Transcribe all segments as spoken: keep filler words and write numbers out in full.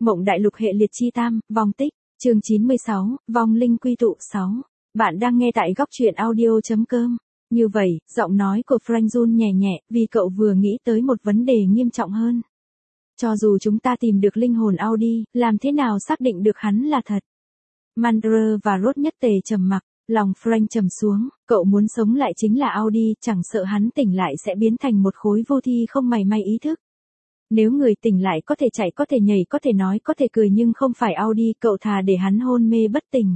Mộng đại lục hệ liệt chi tam, vong tích, chương chín mươi sáu, vong linh quy tụ sáu. Bạn đang nghe tại góc truyện audio.com. Như vậy, giọng nói của Frank run nhẹ nhẹ, vì cậu vừa nghĩ tới một vấn đề nghiêm trọng hơn. Cho dù chúng ta tìm được linh hồn Audi, làm thế nào xác định được hắn là thật? Mandra và Rốt nhất tề trầm mặc, lòng Frank trầm xuống, cậu muốn sống lại chính là Audi, chẳng sợ hắn tỉnh lại sẽ biến thành một khối vô thi không mảy may ý thức. Nếu người tỉnh lại có thể chạy, có thể nhảy, có thể nói, có thể cười nhưng không phải Audi, cậu thà để hắn hôn mê bất tỉnh.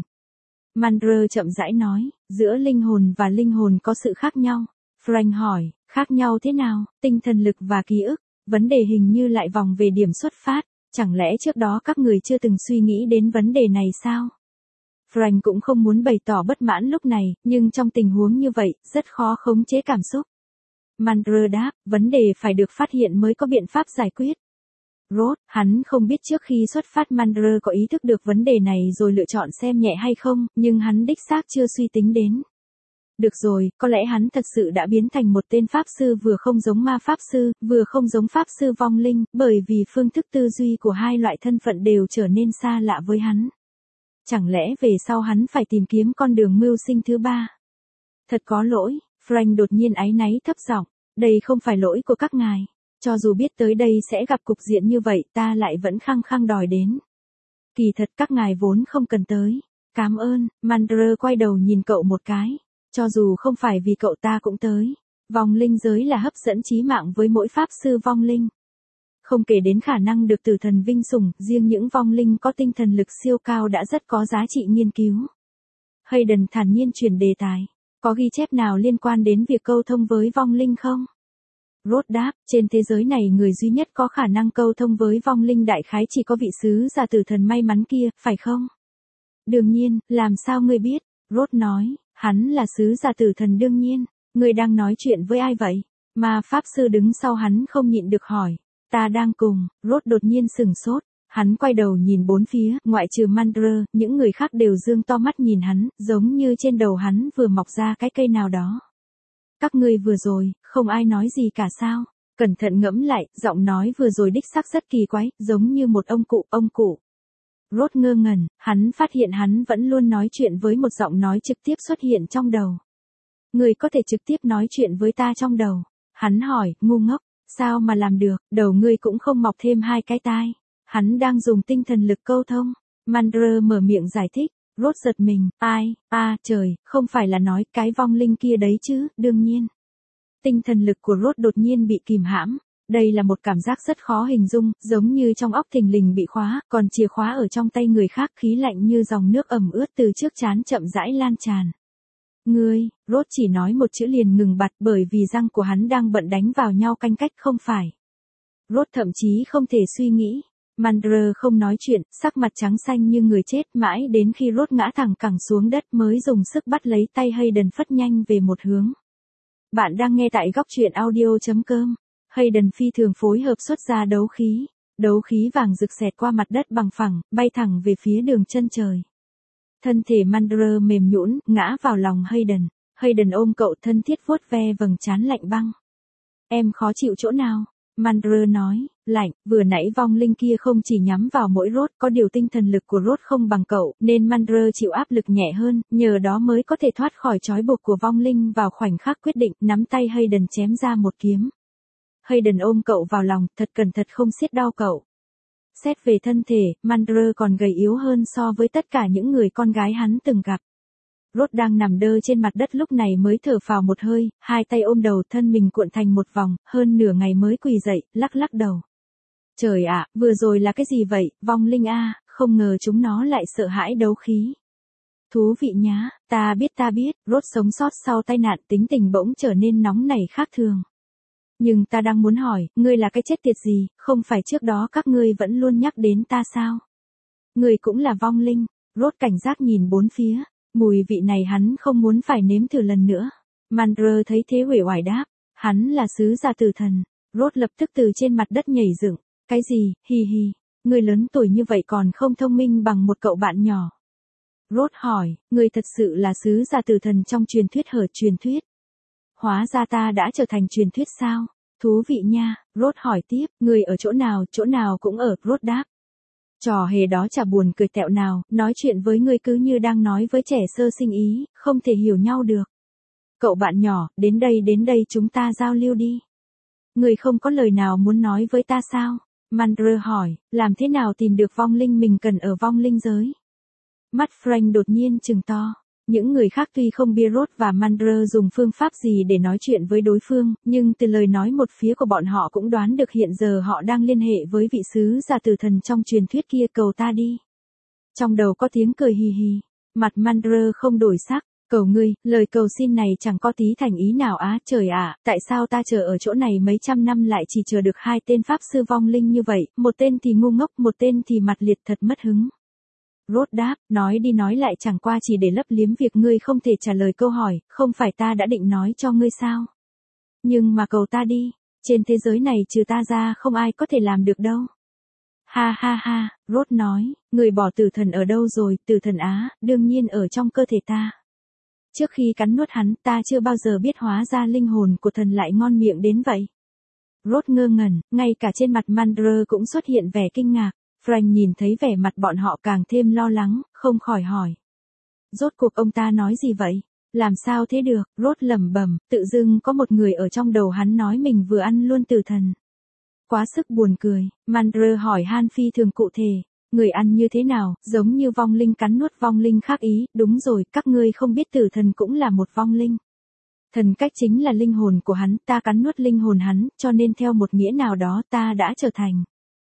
Mandra chậm rãi nói, giữa linh hồn và linh hồn có sự khác nhau. Frank hỏi, khác nhau thế nào? Tinh thần lực và ký ức, vấn đề hình như lại vòng về điểm xuất phát, chẳng lẽ trước đó các người chưa từng suy nghĩ đến vấn đề này sao? Frank cũng không muốn bày tỏ bất mãn lúc này, nhưng trong tình huống như vậy, rất khó khống chế cảm xúc. Mandra đáp, vấn đề phải được phát hiện mới có biện pháp giải quyết. Rốt, hắn không biết trước khi xuất phát Mandra có ý thức được vấn đề này rồi lựa chọn xem nhẹ hay không, nhưng hắn đích xác chưa suy tính đến. Được rồi, có lẽ hắn thật sự đã biến thành một tên pháp sư vừa không giống ma pháp sư, vừa không giống pháp sư vong linh, bởi vì phương thức tư duy của hai loại thân phận đều trở nên xa lạ với hắn. Chẳng lẽ về sau hắn phải tìm kiếm con đường mưu sinh thứ ba? Thật có lỗi, Frank đột nhiên áy náy thấp giọng, đây không phải lỗi của các ngài. Cho dù biết tới đây sẽ gặp cục diện như vậy ta lại vẫn khăng khăng đòi đến. Kỳ thật các ngài vốn không cần tới. Cảm ơn, Mandra quay đầu nhìn cậu một cái. Cho dù không phải vì cậu ta cũng tới. Vong linh giới là hấp dẫn chí mạng với mỗi pháp sư vong linh. Không kể đến khả năng được tử thần vinh sủng, riêng những vong linh có tinh thần lực siêu cao đã rất có giá trị nghiên cứu. Hayden thản nhiên chuyển đề tài. Có ghi chép nào liên quan đến việc câu thông với vong linh không? Rốt đáp, trên thế giới này người duy nhất có khả năng câu thông với vong linh đại khái chỉ có vị sứ giả tử thần may mắn kia, phải không? Đương nhiên, làm sao ngươi biết? Rốt nói, hắn là sứ giả tử thần đương nhiên. Ngươi đang nói chuyện với ai vậy? Mà pháp sư đứng sau hắn không nhịn được hỏi. Ta đang cùng, Rốt đột nhiên sừng sốt. Hắn quay đầu nhìn bốn phía, ngoại trừ Mandra, những người khác đều dương to mắt nhìn hắn, giống như trên đầu hắn vừa mọc ra cái cây nào đó. Các ngươi vừa rồi, không ai nói gì cả sao? Cẩn thận ngẫm lại, giọng nói vừa rồi đích xác rất kỳ quái, giống như một ông cụ, ông cụ. Rốt ngơ ngẩn, hắn phát hiện hắn vẫn luôn nói chuyện với một giọng nói trực tiếp xuất hiện trong đầu. Người có thể trực tiếp nói chuyện với ta trong đầu. Hắn hỏi, ngu ngốc, sao mà làm được, đầu ngươi cũng không mọc thêm hai cái tai. Hắn đang dùng tinh thần lực câu thông. Mandra mở miệng giải thích. Rốt giật mình, ai, a à, trời, không phải là nói cái vong linh kia đấy chứ, đương nhiên. Tinh thần lực của Rốt đột nhiên bị kìm hãm. Đây là một cảm giác rất khó hình dung, giống như trong óc thình lình bị khóa, còn chìa khóa ở trong tay người khác, khí lạnh như dòng nước ẩm ướt từ trước trán chậm rãi lan tràn. Ngươi, Rốt chỉ nói một chữ liền ngừng bặt bởi vì răng của hắn đang bận đánh vào nhau canh cách không phải. Rốt thậm chí không thể suy nghĩ. Mandra không nói chuyện, sắc mặt trắng xanh như người chết mãi đến khi Rốt ngã thẳng cẳng xuống đất mới dùng sức bắt lấy tay Hayden phất nhanh về một hướng. Bạn đang nghe tại góc truyện audio.com. Hayden phi thường phối hợp xuất ra đấu khí. Đấu khí vàng rực xẹt qua mặt đất bằng phẳng, bay thẳng về phía đường chân trời. Thân thể Mandra mềm nhũn, ngã vào lòng Hayden. Hayden ôm cậu thân thiết vuốt ve vầng trán lạnh băng. Em khó chịu chỗ nào? Mandra nói, lạnh, vừa nãy vong linh kia không chỉ nhắm vào mỗi Rốt, có điều tinh thần lực của Rốt không bằng cậu, nên Mandra chịu áp lực nhẹ hơn, nhờ đó mới có thể thoát khỏi trói buộc của vong linh vào khoảnh khắc quyết định, nắm tay Hayden chém ra một kiếm. Hayden ôm cậu vào lòng, thật cẩn thận không siết đau cậu. Xét về thân thể, Mandra còn gầy yếu hơn so với tất cả những người con gái hắn từng gặp. Rốt đang nằm đơ trên mặt đất lúc này mới thở phào một hơi, hai tay ôm đầu thân mình cuộn thành một vòng, hơn nửa ngày mới quỳ dậy, lắc lắc đầu. Trời ạ, vừa rồi là cái gì vậy, vong linh a, không ngờ chúng nó lại sợ hãi đấu khí. Thú vị nhá, ta biết ta biết, Rốt sống sót sau tai nạn tính tình bỗng trở nên nóng nảy khác thường. Nhưng ta đang muốn hỏi, ngươi là cái chết tiệt gì, không phải trước đó các ngươi vẫn luôn nhắc đến ta sao? Ngươi cũng là vong linh, Rốt cảnh giác nhìn bốn phía. Mùi vị này hắn không muốn phải nếm thử lần nữa. Mandra thấy thế uể oải đáp. Hắn là sứ giả tử thần. Rốt lập tức từ trên mặt đất nhảy dựng. Cái gì, hi hi. Người lớn tuổi như vậy còn không thông minh bằng một cậu bạn nhỏ. Rốt hỏi, người thật sự là sứ giả tử thần trong truyền thuyết hở truyền thuyết. Hóa ra ta đã trở thành truyền thuyết sao? Thú vị nha. Rốt hỏi tiếp, người ở chỗ nào, chỗ nào cũng ở, Rốt đáp. Trò hề đó chả buồn cười tẹo nào, nói chuyện với ngươi cứ như đang nói với trẻ sơ sinh ý, không thể hiểu nhau được. Cậu bạn nhỏ, đến đây đến đây chúng ta giao lưu đi. Ngươi không có lời nào muốn nói với ta sao? Mandra hỏi, làm thế nào tìm được vong linh mình cần ở vong linh giới? Mắt Frank đột nhiên trừng to. Những người khác tuy không biết Rốt và Mandra dùng phương pháp gì để nói chuyện với đối phương, nhưng từ lời nói một phía của bọn họ cũng đoán được hiện giờ họ đang liên hệ với vị sứ giả tử thần trong truyền thuyết kia, cầu ta đi. Trong đầu có tiếng cười hì hì, mặt Mandra không đổi sắc, cầu ngươi, lời cầu xin này chẳng có tí thành ý nào á, trời ạ, tại sao ta chờ ở chỗ này mấy trăm năm lại chỉ chờ được hai tên pháp sư vong linh như vậy, một tên thì ngu ngốc, một tên thì mặt liệt, thật mất hứng. Rốt đáp, nói đi nói lại chẳng qua chỉ để lấp liếm việc ngươi không thể trả lời câu hỏi, không phải ta đã định nói cho ngươi sao? Nhưng mà cầu ta đi, trên thế giới này trừ ta ra không ai có thể làm được đâu. Ha ha ha, Rốt nói, người bỏ tử thần ở đâu rồi? Tử thần á, đương nhiên ở trong cơ thể ta. Trước khi cắn nuốt hắn, ta chưa bao giờ biết hóa ra linh hồn của thần lại ngon miệng đến vậy. Rốt ngơ ngẩn, ngay cả trên mặt Mandra cũng xuất hiện vẻ kinh ngạc. Frank nhìn thấy vẻ mặt bọn họ càng thêm lo lắng, không khỏi hỏi. Rốt cuộc ông ta nói gì vậy? Làm sao thế được? Rốt lẩm bẩm, tự dưng có một người ở trong đầu hắn nói mình vừa ăn luôn tử thần. Quá sức buồn cười, Mandra hỏi han phi thường cụ thể. Người ăn như thế nào, giống như vong linh cắn nuốt vong linh khác ý, đúng rồi, các ngươi không biết tử thần cũng là một vong linh. Thần cách chính là linh hồn của hắn, ta cắn nuốt linh hồn hắn, cho nên theo một nghĩa nào đó ta đã trở thành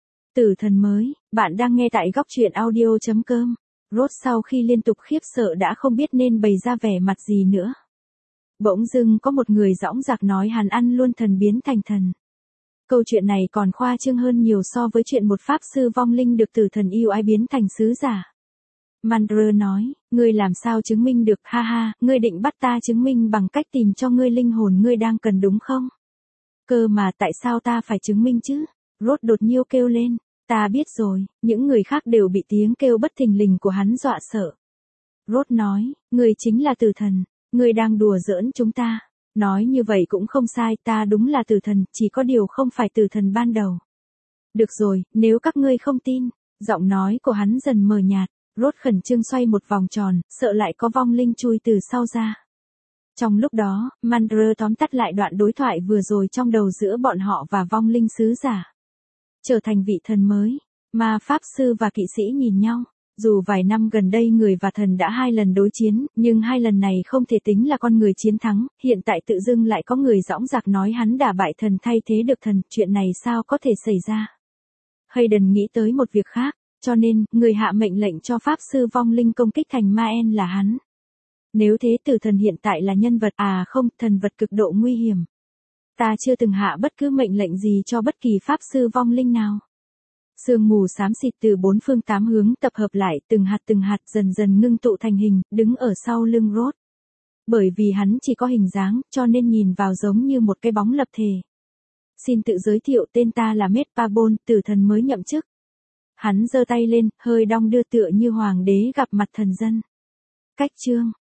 tử thần mới. Bạn đang nghe tại góc truyện audio chấm com. Rốt sau khi liên tục khiếp sợ đã không biết nên bày ra vẻ mặt gì nữa. Bỗng dưng có một người dõng dạc nói hắn ăn luôn thần biến thành thần. Câu chuyện này còn khoa trương hơn nhiều so với chuyện một pháp sư vong linh được tử thần yêu ái biến thành sứ giả. Mandra nói, ngươi làm sao chứng minh được, ha ha, ngươi định bắt ta chứng minh bằng cách tìm cho ngươi linh hồn ngươi đang cần đúng không? Cơ mà tại sao ta phải chứng minh chứ? Rốt đột nhiêu kêu lên, ta biết rồi, những người khác đều bị tiếng kêu bất thình lình của hắn dọa sợ. Rốt nói, ngươi chính là tử thần, ngươi đang đùa giỡn chúng ta. Nói như vậy cũng không sai, ta đúng là tử thần, chỉ có điều không phải tử thần ban đầu. Được rồi, nếu các ngươi không tin, giọng nói của hắn dần mờ nhạt, Rốt khẩn trương xoay một vòng tròn, sợ lại có vong linh chui từ sau ra. Trong lúc đó, Mandra tóm tắt lại đoạn đối thoại vừa rồi trong đầu giữa bọn họ và vong linh sứ giả. Trở thành vị thần mới, ma pháp sư và kỵ sĩ nhìn nhau. Dù vài năm gần đây người và thần đã hai lần đối chiến, nhưng hai lần này không thể tính là con người chiến thắng, hiện tại tự dưng lại có người dõng dạc nói hắn đả bại thần thay thế được thần, chuyện này sao có thể xảy ra? Hayden nghĩ tới một việc khác, cho nên, người hạ mệnh lệnh cho pháp sư vong linh công kích thành Ma-en là hắn. Nếu thế tử thần hiện tại là nhân vật, à không, thần vật cực độ nguy hiểm. Ta chưa từng hạ bất cứ mệnh lệnh gì cho bất kỳ pháp sư vong linh nào. Sương mù xám xịt từ bốn phương tám hướng tập hợp lại, từng hạt từng hạt dần dần ngưng tụ thành hình, đứng ở sau lưng Rốt. Bởi vì hắn chỉ có hình dáng, cho nên nhìn vào giống như một cái bóng lập thể. Xin tự giới thiệu, tên ta là Mết Pabon, tử thần mới nhậm chức. Hắn giơ tay lên, hơi đong đưa tựa như hoàng đế gặp mặt thần dân. Cách chương